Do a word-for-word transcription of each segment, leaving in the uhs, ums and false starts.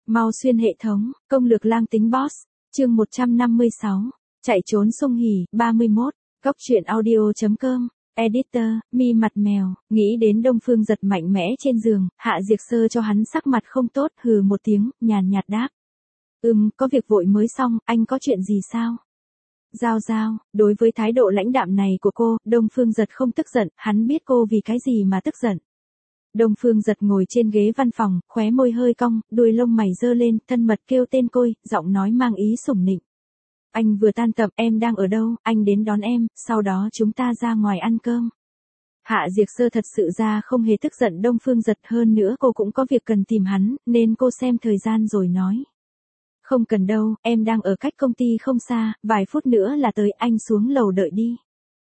Mau xuyên hệ thống, công lược lang tính boss, chương một trăm năm mươi sáu, chạy trốn sung hỉ, ba mươi mốt, góc truyện audio.com, editor, mi mặt mèo, nghĩ đến Đông Phương Giật mạnh mẽ trên giường, Hạ Diệt Sơ cho hắn sắc mặt không tốt, hừ một tiếng, nhàn nhạt đáp. Ừm, có việc vội mới xong, anh có chuyện gì sao? Giao giao, đối với thái độ lãnh đạm này của cô, Đông Phương Giật không tức giận, hắn biết cô vì cái gì mà tức giận. Đông Phương Giật ngồi trên ghế văn phòng, khóe môi hơi cong, đuôi lông mày giơ lên, thân mật kêu tên cô, giọng nói mang ý sủng nịnh. Anh vừa tan tập, em đang ở đâu, anh đến đón em, sau đó chúng ta ra ngoài ăn cơm. Hạ Diệt Sơ thật sự ra không hề tức giận Đông Phương Giật, hơn nữa cô cũng có việc cần tìm hắn, nên cô xem thời gian rồi nói. Không cần đâu, em đang ở cách công ty không xa, vài phút nữa là tới, anh xuống lầu đợi đi.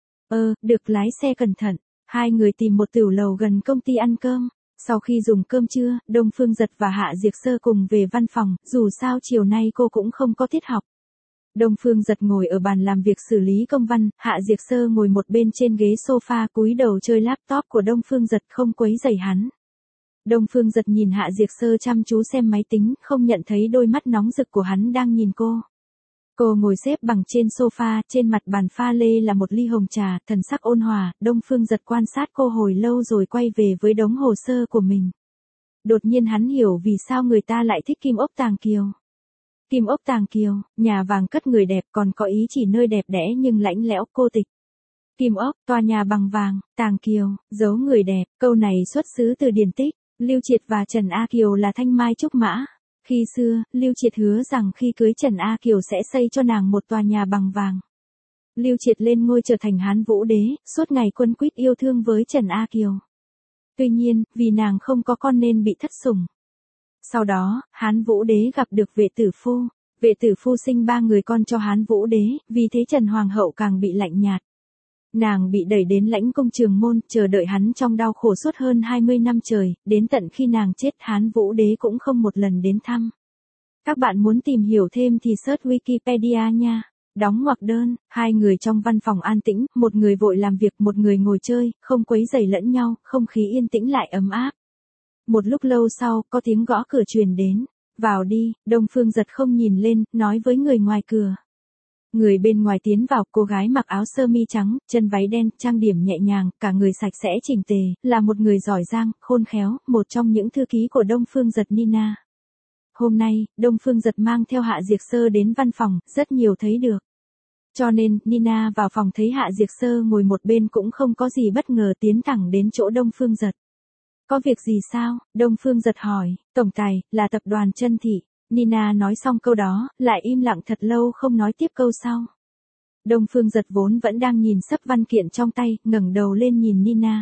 Ờ, được, lái xe cẩn thận. Hai người tìm một tiểu lầu gần công ty ăn cơm. Sau khi dùng cơm trưa, Đông Phương Giật và Hạ Diệt Sơ cùng về văn phòng, dù sao chiều nay cô cũng không có tiết học. Đông Phương Giật ngồi ở bàn làm việc xử lý công văn, Hạ Diệt Sơ ngồi một bên trên ghế sofa cúi đầu chơi laptop của Đông Phương Giật không quấy rầy hắn. Đông Phương Giật nhìn Hạ Diệt Sơ chăm chú xem máy tính, không nhận thấy đôi mắt nóng rực của hắn đang nhìn cô. Cô ngồi xếp bằng trên sofa, trên mặt bàn pha lê là một ly hồng trà, thần sắc ôn hòa, Đông Phương Giật quan sát cô hồi lâu rồi quay về với đống hồ sơ của mình. Đột nhiên hắn hiểu vì sao người ta lại thích Kim Ốc Tàng Kiều. Kim Ốc Tàng Kiều, nhà vàng cất người đẹp, còn có ý chỉ nơi đẹp đẽ nhưng lãnh lẽo, cô tịch. Kim Ốc, tòa nhà bằng vàng, Tàng Kiều, giấu người đẹp, câu này xuất xứ từ điển tích. Lưu Triệt và Trần A Kiều là thanh mai trúc mã. Khi xưa, Lưu Triệt hứa rằng khi cưới Trần A Kiều sẽ xây cho nàng một tòa nhà bằng vàng. Lưu Triệt lên ngôi trở thành Hán Vũ Đế, suốt ngày quấn quýt yêu thương với Trần A Kiều. Tuy nhiên, vì nàng không có con nên bị thất sủng. Sau đó, Hán Vũ Đế gặp được Vệ Tử Phu. Vệ Tử Phu sinh ba người con cho Hán Vũ Đế, vì thế Trần Hoàng hậu càng bị lạnh nhạt. Nàng bị đẩy đến lãnh cung Trường Môn, chờ đợi hắn trong đau khổ suốt hơn hai mươi năm trời, đến tận khi nàng chết Hán Vũ Đế cũng không một lần đến thăm. Các bạn muốn tìm hiểu thêm thì search Wikipedia nha. Đóng ngoặc đơn, hai người trong văn phòng an tĩnh, một người vội làm việc, một người ngồi chơi, không quấy rầy lẫn nhau, không khí yên tĩnh lại ấm áp. Một lúc lâu sau, có tiếng gõ cửa truyền đến. Vào đi, Đông Phương Giật không nhìn lên, nói với người ngoài cửa. Người bên ngoài tiến vào, cô gái mặc áo sơ mi trắng, chân váy đen, trang điểm nhẹ nhàng, cả người sạch sẽ chỉnh tề, là một người giỏi giang, khôn khéo, một trong những thư ký của Đông Phương Giật, Nina. Hôm nay, Đông Phương Giật mang theo Hạ Diệt Sơ đến văn phòng, rất nhiều thấy được. Cho nên, Nina vào phòng thấy Hạ Diệt Sơ ngồi một bên cũng không có gì bất ngờ, tiến thẳng đến chỗ Đông Phương Giật. Có việc gì sao? Đông Phương Giật hỏi. Tổng tài, là tập đoàn Chân Thị. Nina nói xong câu đó, lại im lặng thật lâu không nói tiếp câu sau. Đông Phương Giật vốn vẫn đang nhìn sấp văn kiện trong tay, ngẩng đầu lên nhìn Nina.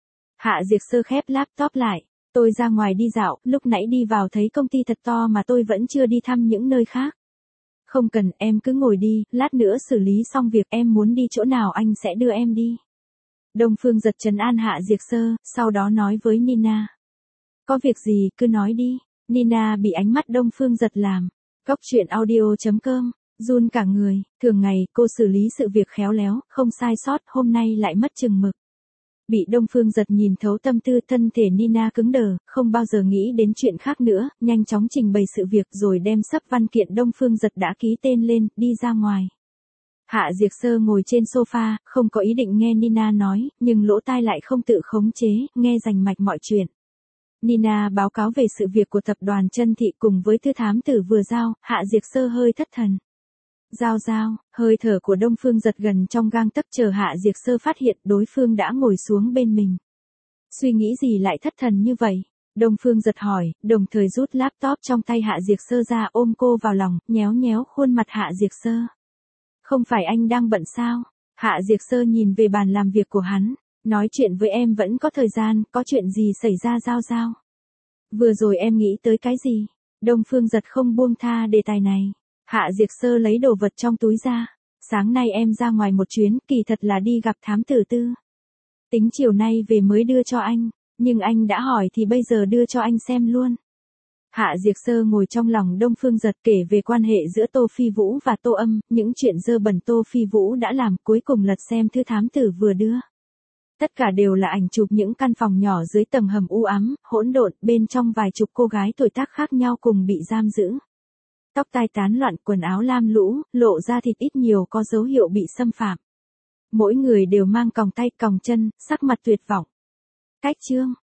Hạ Diệt Sơ khép laptop lại. Tôi ra ngoài đi dạo, lúc nãy đi vào thấy công ty thật to mà tôi vẫn chưa đi thăm những nơi khác. Không cần, em cứ ngồi đi, lát nữa xử lý xong việc, em muốn đi chỗ nào anh sẽ đưa em đi. Đông Phương Giật trấn an Hạ Diệt Sơ, sau đó nói với Nina. Có việc gì, cứ nói đi. Nina bị ánh mắt Đông Phương Giật làm. Góc truyện audio.com, run cả người, thường ngày cô xử lý sự việc khéo léo, không sai sót, hôm nay lại mất chừng mực. Bị Đông Phương Giật nhìn thấu tâm tư, thân thể Nina cứng đờ, không bao giờ nghĩ đến chuyện khác nữa, nhanh chóng trình bày sự việc rồi đem sấp văn kiện Đông Phương Giật đã ký tên lên, đi ra ngoài. Hạ Diệt Sơ ngồi trên sofa, không có ý định nghe Nina nói, nhưng lỗ tai lại không tự khống chế, nghe rành mạch mọi chuyện. Nina báo cáo về sự việc của tập đoàn Chân Thị cùng với thư thám tử vừa giao, Hạ Diệt Sơ hơi thất thần. Giao giao, hơi thở của Đông Phương Giật gần trong gang tấc, chờ Hạ Diệt Sơ phát hiện đối phương đã ngồi xuống bên mình. Suy nghĩ gì lại thất thần như vậy? Đông Phương Giật hỏi, đồng thời rút laptop trong tay Hạ Diệt Sơ ra, ôm cô vào lòng, nhéo nhéo khuôn mặt Hạ Diệt Sơ. Không phải anh đang bận sao? Hạ Diệt Sơ nhìn về bàn làm việc của hắn. Nói chuyện với em vẫn có thời gian, có chuyện gì xảy ra giao giao? Vừa rồi em nghĩ tới cái gì? Đông Phương Giật không buông tha đề tài này. Hạ Diệt Sơ lấy đồ vật trong túi ra. Sáng nay em ra ngoài một chuyến, kỳ thật là đi gặp thám tử Tư. Tính chiều nay về mới đưa cho anh, nhưng anh đã hỏi thì bây giờ đưa cho anh xem luôn. Hạ Diệt Sơ ngồi trong lòng Đông Phương Giật kể về quan hệ giữa Tô Phi Vũ và Tô Âm, những chuyện dơ bẩn Tô Phi Vũ đã làm, cuối cùng lật xem thư thám tử vừa đưa. Tất cả đều là ảnh chụp những căn phòng nhỏ dưới tầng hầm u ám, hỗn độn, bên trong vài chục cô gái tuổi tác khác nhau cùng bị giam giữ. Tóc tai tán loạn, quần áo lam lũ, lộ ra thịt ít nhiều có dấu hiệu bị xâm phạm. Mỗi người đều mang còng tay còng chân, sắc mặt tuyệt vọng. Cách chương